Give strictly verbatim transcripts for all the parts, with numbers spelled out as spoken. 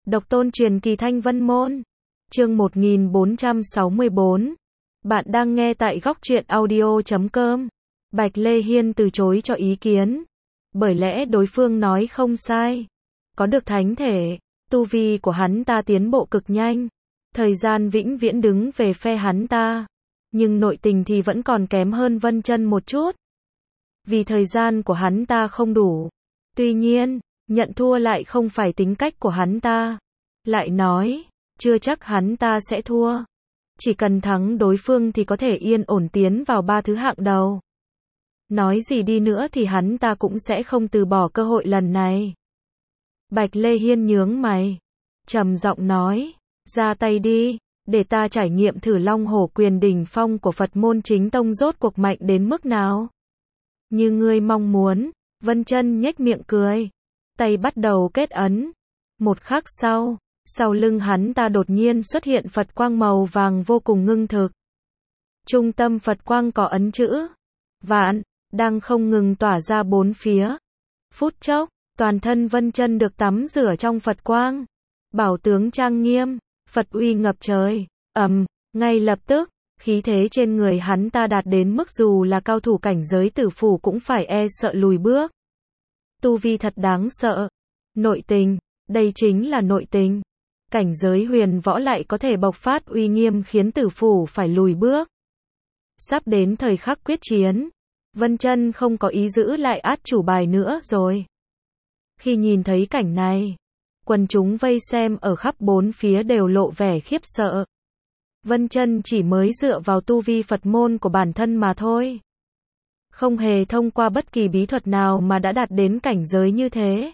Độc tôn truyền kỳ Thanh Vân Môn. Chương một nghìn bốn trăm sáu mươi bốn. Bạn đang nghe tại góc truyện audio chấm com. Bạch Lê Hiên từ chối cho ý kiến. Bởi lẽ đối phương nói không sai. Có được thánh thể, tu vi của hắn ta tiến bộ cực nhanh. Thời gian vĩnh viễn đứng về phe hắn ta. Nhưng nội tình thì vẫn còn kém hơn Vân Chân một chút. Vì thời gian của hắn ta không đủ. Tuy nhiên, nhận thua lại không phải tính cách của hắn ta. Lại nói, chưa chắc hắn ta sẽ thua. Chỉ cần thắng đối phương thì có thể yên ổn tiến vào ba thứ hạng đầu. Nói gì đi nữa thì hắn ta cũng sẽ không từ bỏ cơ hội lần này. Bạch Lê Hiên nhướng mày, trầm giọng nói, ra tay đi, để ta trải nghiệm thử Long Hổ Quyền đỉnh phong của Phật môn chính tông rốt cuộc mạnh đến mức nào. Như ngươi mong muốn. Vân Chân nhếch miệng cười, tay bắt đầu kết ấn. Một khắc sau, sau lưng hắn ta đột nhiên xuất hiện Phật quang màu vàng vô cùng ngưng thực. Trung tâm Phật quang có ấn chữ Vạn đang không ngừng tỏa ra bốn phía. Phút chốc, toàn thân Vân Chân được tắm rửa trong Phật quang. Bảo tướng trang nghiêm, Phật uy ngập trời. Ầm, ngay lập tức, khí thế trên người hắn ta đạt đến mức dù là cao thủ cảnh giới tử phủ cũng phải e sợ lùi bước. Tu vi thật đáng sợ. Nội tình, đây chính là nội tình. Cảnh giới huyền võ lại có thể bộc phát uy nghiêm khiến tử phủ phải lùi bước. Sắp đến thời khắc quyết chiến, Vân Chân không có ý giữ lại át chủ bài nữa rồi. Khi nhìn thấy cảnh này, quần chúng vây xem ở khắp bốn phía đều lộ vẻ khiếp sợ. Vân Chân chỉ mới dựa vào tu vi Phật môn của bản thân mà thôi. Không hề thông qua bất kỳ bí thuật nào mà đã đạt đến cảnh giới như thế.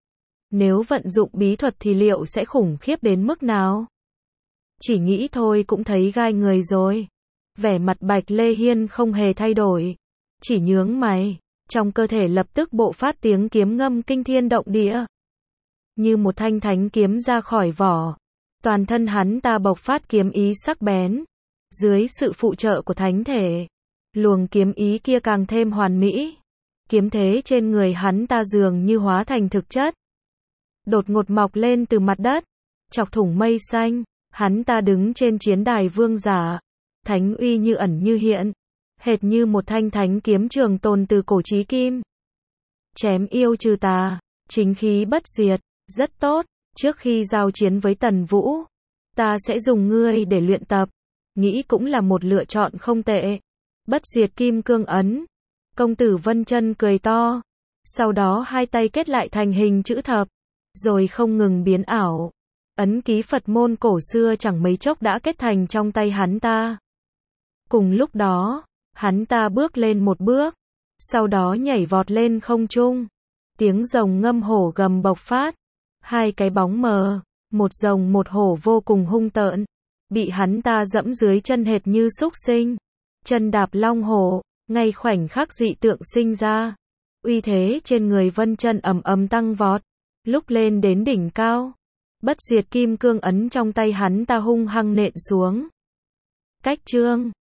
Nếu vận dụng bí thuật thì liệu sẽ khủng khiếp đến mức nào? Chỉ nghĩ thôi cũng thấy gai người rồi. Vẻ mặt Bạch Lê Hiên không hề thay đổi. Chỉ nhướng mày, trong cơ thể lập tức bộc phát tiếng kiếm ngâm kinh thiên động địa. Như một thanh thánh kiếm ra khỏi vỏ. Toàn thân hắn ta bộc phát kiếm ý sắc bén. Dưới sự phụ trợ của thánh thể, luồng kiếm ý kia càng thêm hoàn mỹ. Kiếm thế trên người hắn ta dường như hóa thành thực chất. Đột ngột mọc lên từ mặt đất, chọc thủng mây xanh. Hắn ta đứng trên chiến đài vương giả. Thánh uy như ẩn như hiện. Hệt như một thanh thánh kiếm trường tồn từ cổ chí kim. Chém yêu trừ tà, chính khí bất diệt. Rất tốt, trước khi giao chiến với Tần Vũ, ta sẽ dùng ngươi để luyện tập. Nghĩ cũng là một lựa chọn không tệ. Bất diệt kim cương ấn. Công tử Vân Chân cười to. Sau đó hai tay kết lại thành hình chữ thập. Rồi không ngừng biến ảo. Ấn ký Phật môn cổ xưa chẳng mấy chốc đã kết thành trong tay hắn ta. Cùng lúc đó, hắn ta bước lên một bước. Sau đó nhảy vọt lên không trung. Tiếng rồng ngâm hổ gầm bộc phát. Hai cái bóng mờ, một rồng một hổ vô cùng hung tợn. Bị hắn ta dẫm dưới chân hệt như súc sinh. Chân đạp long hổ, ngay khoảnh khắc dị tượng sinh ra. Uy thế trên người Vân Chân ầm ầm tăng vọt. Lúc lên đến đỉnh cao, bất diệt kim cương ấn trong tay hắn ta hung hăng nện xuống. Cách chương